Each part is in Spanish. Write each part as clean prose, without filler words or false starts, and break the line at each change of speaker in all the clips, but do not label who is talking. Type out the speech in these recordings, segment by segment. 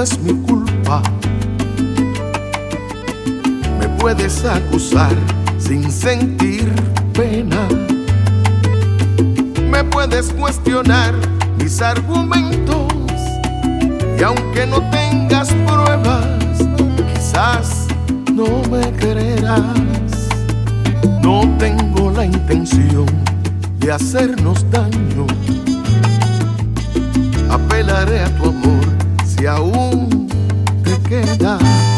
es mi culpa. Me puedes acusar sin sentir pena. Me puedes cuestionar mis argumentos, y aunque no tengas pruebas, quizás no me creerás. No tengo la intención de hacernos daño. Apelaré a tu amor si aún te queda.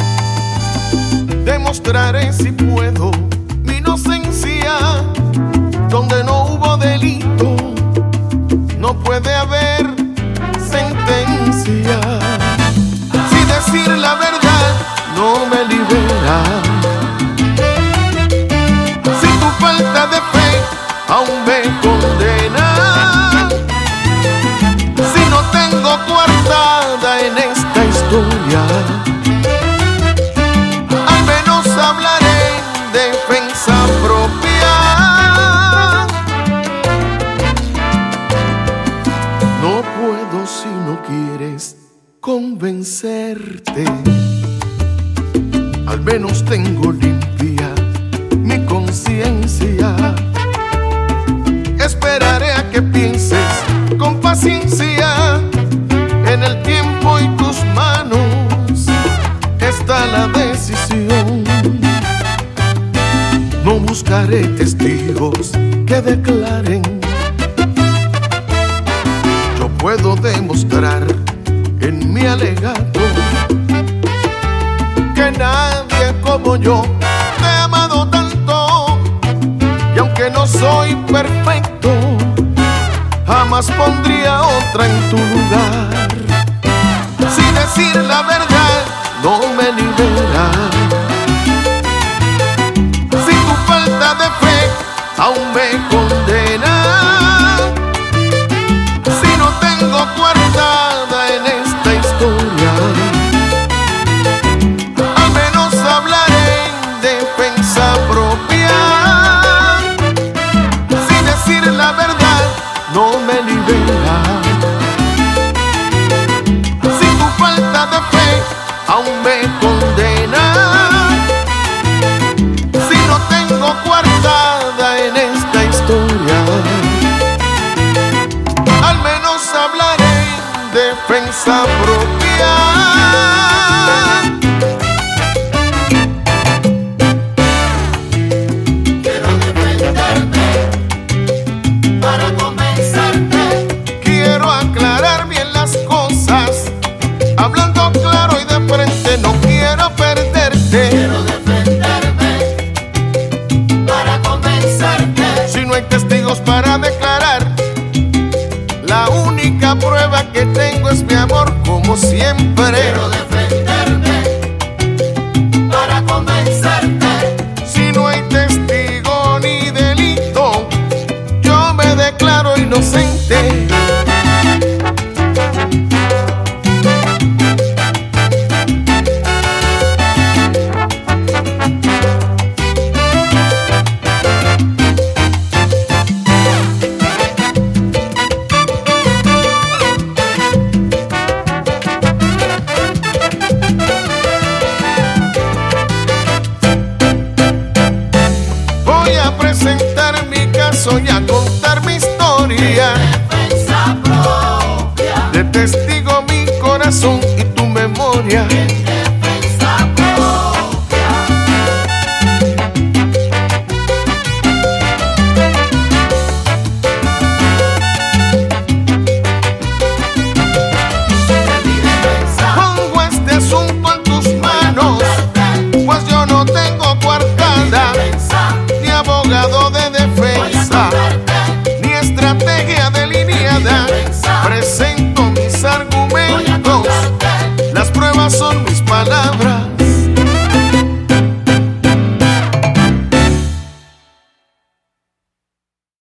Demostraré si puedo mi inocencia. Donde no hubo delito, no puede haber sentencia. Si decir la verdad no me libera, si tu falta de fe aún me condena, si no tengo coartada en esta historia, al menos hablaré en defensa propia. No puedo si no quieres convencerte. Al menos tengo limpia mi conciencia. Esperaré a que pienses con paciencia. En el tiempo y tus manos está la decisión. No buscaré testigos que declaren. Yo puedo demostrar en mi alegato que nadie como yo te ha amado tanto. Y aunque no soy perfecto, jamás pondría otra en tu lugar. Si decir la verdad no me libera, si tu falta de fe aún me condena, si no tengo coartada en esta historia, al menos hablaré en defensa propia. Si decir la verdad no me libera, si tu falta de fe aún me condena, si no tengo coartada en esta historia, al menos hablaré en defensa propia.
Quiero defenderme para convencerte.
Quiero aclarar bien las cosas, hablando claro y de frente, no quiero perderte.
Quiero defenderme para convencerte.
Si no hay testigos para declarar, la única prueba que tengo es mi amor, como siempre.
Quiero defenderme para convencerte.
Si no hay testigo ni delito, yo me declaro inocente. Voy a presentar mi caso y a contar mi historia.
Defensa propia.
De testigo mi corazón y tu memoria.
Defensa propia. De mi defensa.
Pongo este asunto en tus manos, pues yo no tengo coartada, ni abogado de defensa, ni estrategia delineada. Presenta